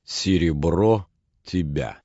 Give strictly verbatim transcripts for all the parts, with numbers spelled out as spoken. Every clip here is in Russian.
Серебро тебя.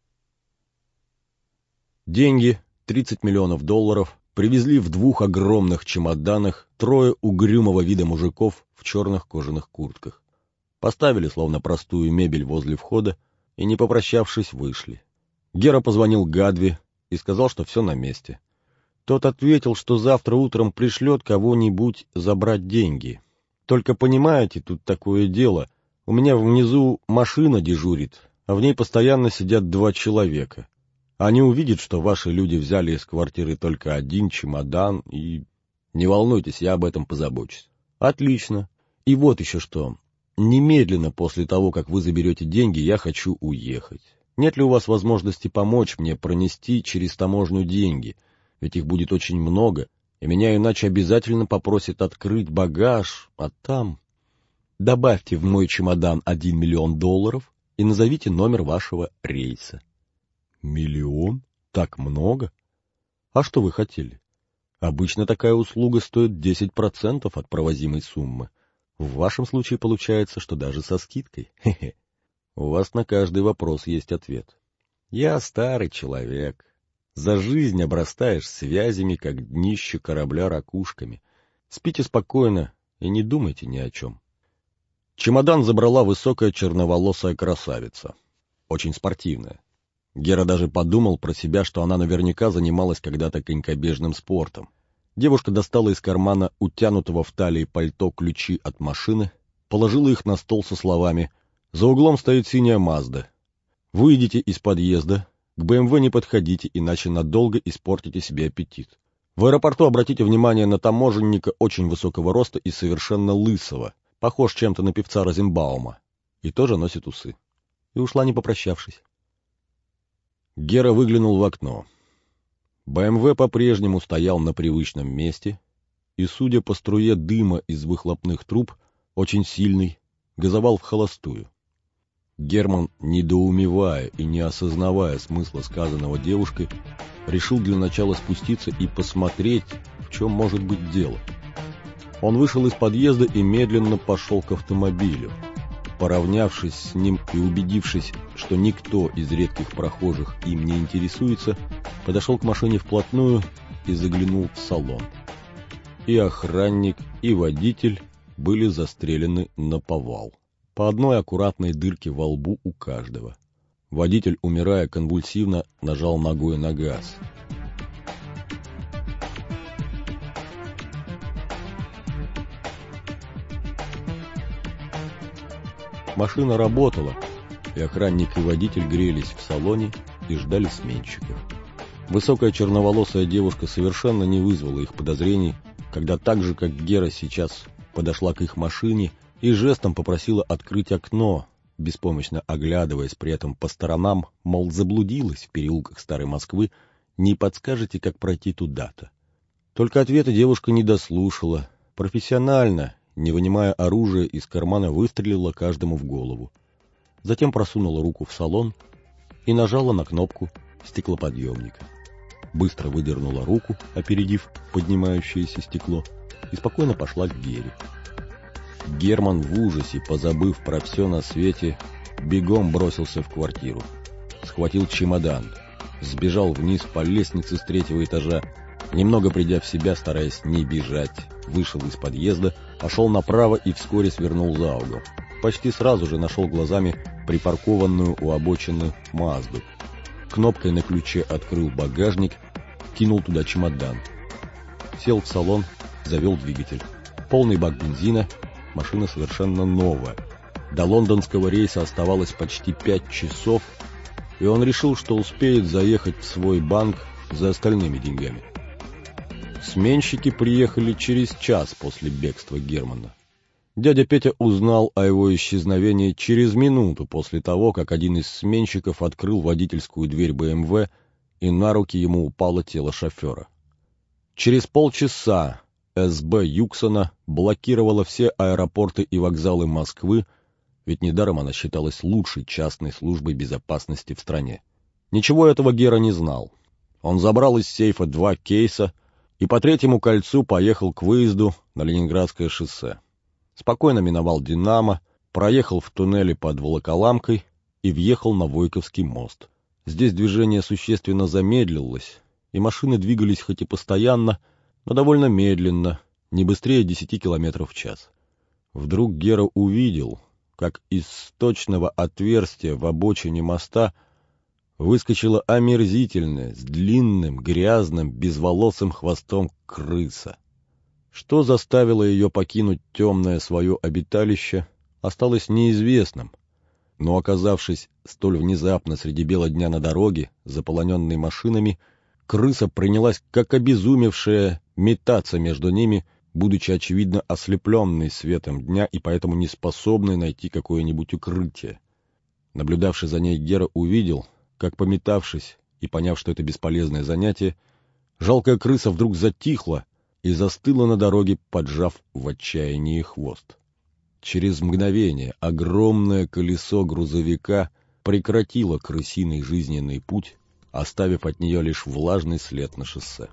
Деньги, тридцать миллионов долларов, привезли в двух огромных чемоданах трое угрюмого вида мужиков в черных кожаных куртках. Поставили, словно простую мебель, возле входа и, не попрощавшись, вышли. Гера позвонил Гадви и сказал, что все на месте. Тот ответил, что завтра утром пришлет кого-нибудь забрать деньги. Только понимаете, тут такое дело. У меня внизу машина дежурит, а в ней постоянно сидят два человека. Они увидят, что ваши люди взяли из квартиры только один чемодан, и... Не волнуйтесь, я об этом позабочусь. Отлично. И вот еще что. Немедленно после того, как вы заберете деньги, я хочу уехать. Нет ли у вас возможности помочь мне пронести через таможню деньги? Ведь их будет очень много, и меня иначе обязательно попросят открыть багаж, а там... Добавьте в мой чемодан один миллион долларов и назовите номер вашего рейса. Миллион? Так много? А что вы хотели? Обычно такая услуга стоит десять процентов от провозимой суммы. В вашем случае получается, что даже со скидкой. Хе-хе. У вас на каждый вопрос есть ответ. Я старый человек. За жизнь обрастаешь связями, как днище корабля ракушками. Спите спокойно и не думайте ни о чем. Чемодан забрала высокая черноволосая красавица. Очень спортивная. Гера даже подумал про себя, что она наверняка занималась когда-то конькобежным спортом. Девушка достала из кармана утянутого в талии пальто ключи от машины, положила их на стол со словами: «За углом стоит синяя Мазда. Выйдите из подъезда, к бэ эм вэ не подходите, иначе надолго испортите себе аппетит. В аэропорту обратите внимание на таможенника очень высокого роста и совершенно лысого, похож чем-то на певца Розенбаума, и тоже носит усы». И ушла, не попрощавшись. Гера выглянул в окно. бэ эм вэ по-прежнему стоял на привычном месте, и, судя по струе дыма из выхлопных труб, очень сильный, газовал в холостую. Герман, недоумевая и не осознавая смысла сказанного девушкой, решил для начала спуститься и посмотреть, в чем может быть дело. Он вышел из подъезда и медленно пошел к автомобилю. Поравнявшись с ним и убедившись, что никто из редких прохожих им не интересуется, подошел к машине вплотную и заглянул в салон. И охранник, и водитель были застрелены наповал. По одной аккуратной дырке во лбу у каждого. Водитель, умирая конвульсивно, нажал ногой на газ. Машина работала, и охранник и водитель грелись в салоне и ждали сменщиков. Высокая черноволосая девушка совершенно не вызвала их подозрений, когда так же, как Гера сейчас, подошла к их машине и жестом попросила открыть окно, беспомощно оглядываясь при этом по сторонам, мол, заблудилась в переулках Старой Москвы, не подскажете, как пройти туда-то. Только ответа девушка не дослушала, профессионально, не вынимая оружия, из кармана выстрелила каждому в голову. Затем просунула руку в салон и нажала на кнопку стеклоподъемника. Быстро выдернула руку, опередив поднимающееся стекло, и спокойно пошла к Гере. Герман в ужасе, позабыв про все на свете, бегом бросился в квартиру. Схватил чемодан, сбежал вниз по лестнице с третьего этажа, немного придя в себя, стараясь не бежать, вышел из подъезда, пошел направо и вскоре свернул за угол. Почти сразу же нашел глазами припаркованную у обочины Мазду. Кнопкой на ключе открыл багажник, кинул туда чемодан. Сел в салон, завел двигатель. Полный бак бензина, машина совершенно новая. До лондонского рейса оставалось почти пять часов, и он решил, что успеет заехать в свой банк за остальными деньгами. Сменщики приехали через час после бегства Германа. Дядя Петя узнал о его исчезновении через минуту после того, как один из сменщиков открыл водительскую дверь бэ эм вэ, и на руки ему упало тело шофера. Через полчаса эс бэ Юксона блокировала все аэропорты и вокзалы Москвы, ведь недаром она считалась лучшей частной службой безопасности в стране. Ничего этого Гера не знал. Он забрал из сейфа два кейса и по третьему кольцу поехал к выезду на Ленинградское шоссе. Спокойно миновал «Динамо», проехал в туннеле под Волоколамкой и въехал на Войковский мост. Здесь движение существенно замедлилось, и машины двигались хоть и постоянно, но довольно медленно, не быстрее десяти километров в час. Вдруг Гера увидел, как из сточного отверстия в обочине моста выскочила омерзительная, с длинным, грязным, безволосым хвостом крыса. Что заставило ее покинуть темное свое обиталище, осталось неизвестным, но, оказавшись столь внезапно среди бела дня на дороге, заполоненной машинами, крыса принялась, как обезумевшая, метаться между ними, будучи, очевидно, ослепленной светом дня и поэтому не способной найти какое-нибудь укрытие. Наблюдавший за ней Гера увидел, как, пометавшись и поняв, что это бесполезное занятие, жалкая крыса вдруг затихла и застыла на дороге, поджав в отчаянии хвост. Через мгновение огромное колесо грузовика прекратило крысиный жизненный путь, оставив от нее лишь влажный след на шоссе.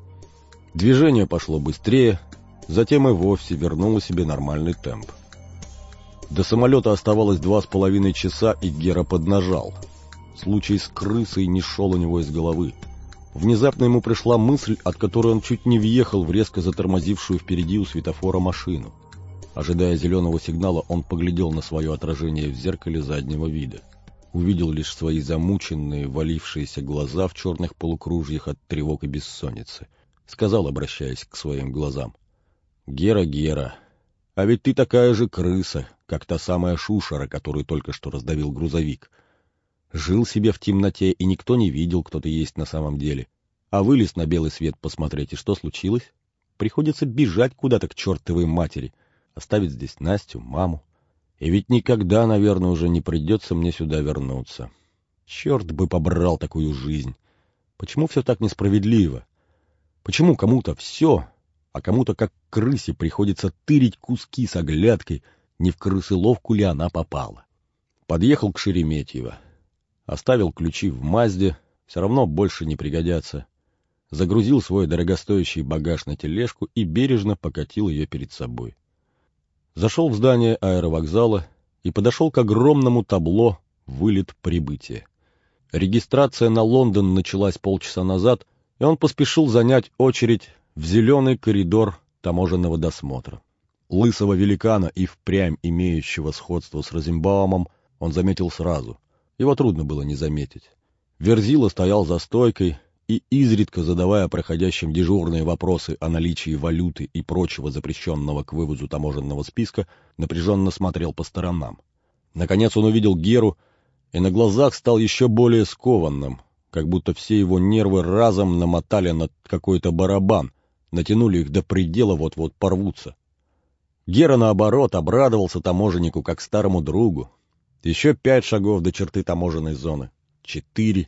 Движение пошло быстрее, затем и вовсе вернуло себе нормальный темп. До самолета оставалось два с половиной часа, и Гера поднажал. Случай с крысой не шел у него из головы. Внезапно ему пришла мысль, от которой он чуть не въехал в резко затормозившую впереди у светофора машину. Ожидая зеленого сигнала, он поглядел на свое отражение в зеркале заднего вида. Увидел лишь свои замученные, валившиеся глаза в черных полукружьях от тревог и бессонницы. Сказал, обращаясь к своим глазам: «Гера, Гера, а ведь ты такая же крыса, как та самая шушера, которую только что раздавил грузовик. Жил себе в темноте, и никто не видел, кто ты есть на самом деле. А вылез на белый свет посмотреть, и что случилось? Приходится бежать куда-то к чертовой матери, оставить здесь Настю, маму. И ведь никогда, наверное, уже не придется мне сюда вернуться. Черт бы побрал такую жизнь. Почему все так несправедливо? Почему кому-то все, а кому-то, как крысе, приходится тырить куски с оглядкой, не в крысыловку ли она попала?» Подъехал к Шереметьево. Оставил ключи в Мазде, все равно больше не пригодятся. Загрузил свой дорогостоящий багаж на тележку и бережно покатил ее перед собой. Зашел в здание аэровокзала и подошел к огромному табло «Вылет прибытия». Регистрация на Лондон началась полчаса назад, и он поспешил занять очередь в зеленый коридор таможенного досмотра. Лысого великана и впрямь имеющего сходство с Розенбаумом он заметил сразу. Его трудно было не заметить. Верзила стоял за стойкой и, изредка задавая проходящим дежурные вопросы о наличии валюты и прочего запрещенного к вывозу таможенного списка, напряженно смотрел по сторонам. Наконец он увидел Геру и на глазах стал еще более скованным, как будто все его нервы разом намотали на какой-то барабан, натянули их до предела, вот-вот порвутся. Гера, наоборот, обрадовался таможеннику как старому другу. Еще пять шагов до черты таможенной зоны. Четыре.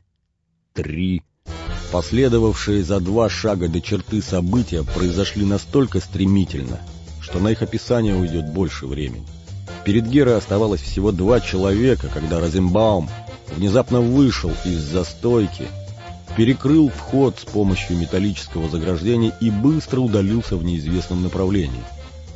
Три. Последовавшие за два шага до черты события произошли настолько стремительно, что на их описание уйдет больше времени. Перед Герой оставалось всего два человека, когда Розенбаум внезапно вышел из застойки, перекрыл вход с помощью металлического заграждения и быстро удалился в неизвестном направлении.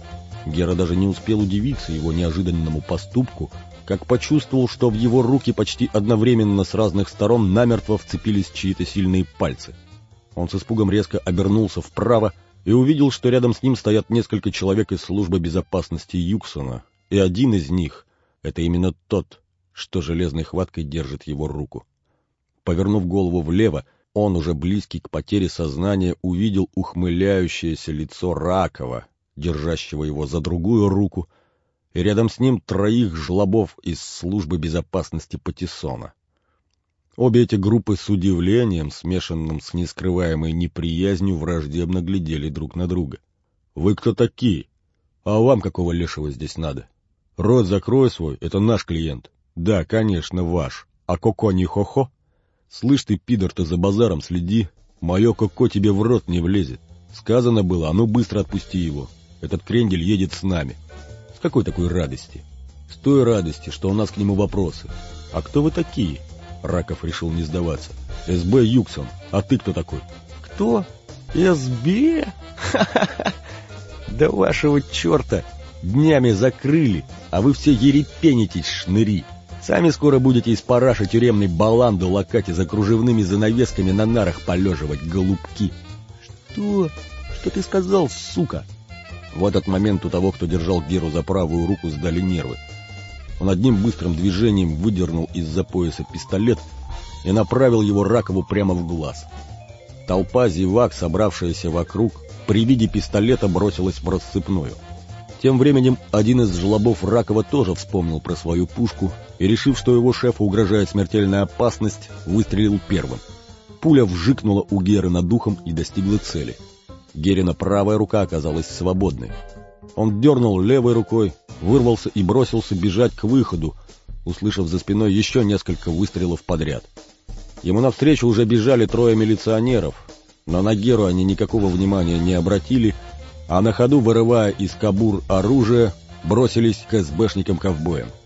Гера даже не успел удивиться его неожиданному поступку, как почувствовал, что в его руки почти одновременно с разных сторон намертво вцепились чьи-то сильные пальцы. Он с испугом резко обернулся вправо и увидел, что рядом с ним стоят несколько человек из службы безопасности Юксона, и один из них — это именно тот, что железной хваткой держит его руку. Повернув голову влево, он, уже близкий к потере сознания, увидел ухмыляющееся лицо Ракова, держащего его за другую руку, и рядом с ним троих жлобов из службы безопасности Патиссона. Обе эти группы с удивлением, смешанным с нескрываемой неприязнью, враждебно глядели друг на друга. «Вы кто такие? А вам какого лешего здесь надо? Рот закрой свой, это наш клиент». «Да, конечно, ваш. А коко не хо-хо? Слышь ты, пидор, ты за базаром следи. Мое коко тебе в рот не влезет. Сказано было, а ну быстро отпусти его. Этот крендель едет с нами». С какой такой радости? С той радости, что у нас к нему вопросы. А кто вы такие? Раков решил не сдаваться. эс бэ Юксон. А ты кто такой? Кто? эс бэ? Ха-ха-ха! Да вашего черта днями закрыли, а вы все ерепенитесь, шныри. Сами скоро будете из параши тюремной баланды лакать и за кружевными занавесками на нарах полеживать, голубки. Что? Что ты сказал, сука? В этот момент у того, кто держал Геру за правую руку, сдали нервы. Он одним быстрым движением выдернул из-за пояса пистолет и направил его Ракову прямо в глаз. Толпа зевак, собравшаяся вокруг, при виде пистолета бросилась в рассыпную. Тем временем один из жлобов Ракова тоже вспомнил про свою пушку и, решив, что его шефу угрожает смертельная опасность, выстрелил первым. Пуля вжикнула у Геры над ухом и достигла цели. Герина правая рука оказалась свободной. Он дернул левой рукой, вырвался и бросился бежать к выходу, услышав за спиной еще несколько выстрелов подряд. Ему навстречу уже бежали трое милиционеров, но на Геру они никакого внимания не обратили, а на ходу, вырывая из кобур оружие, бросились к эсбэшникам-ковбоям.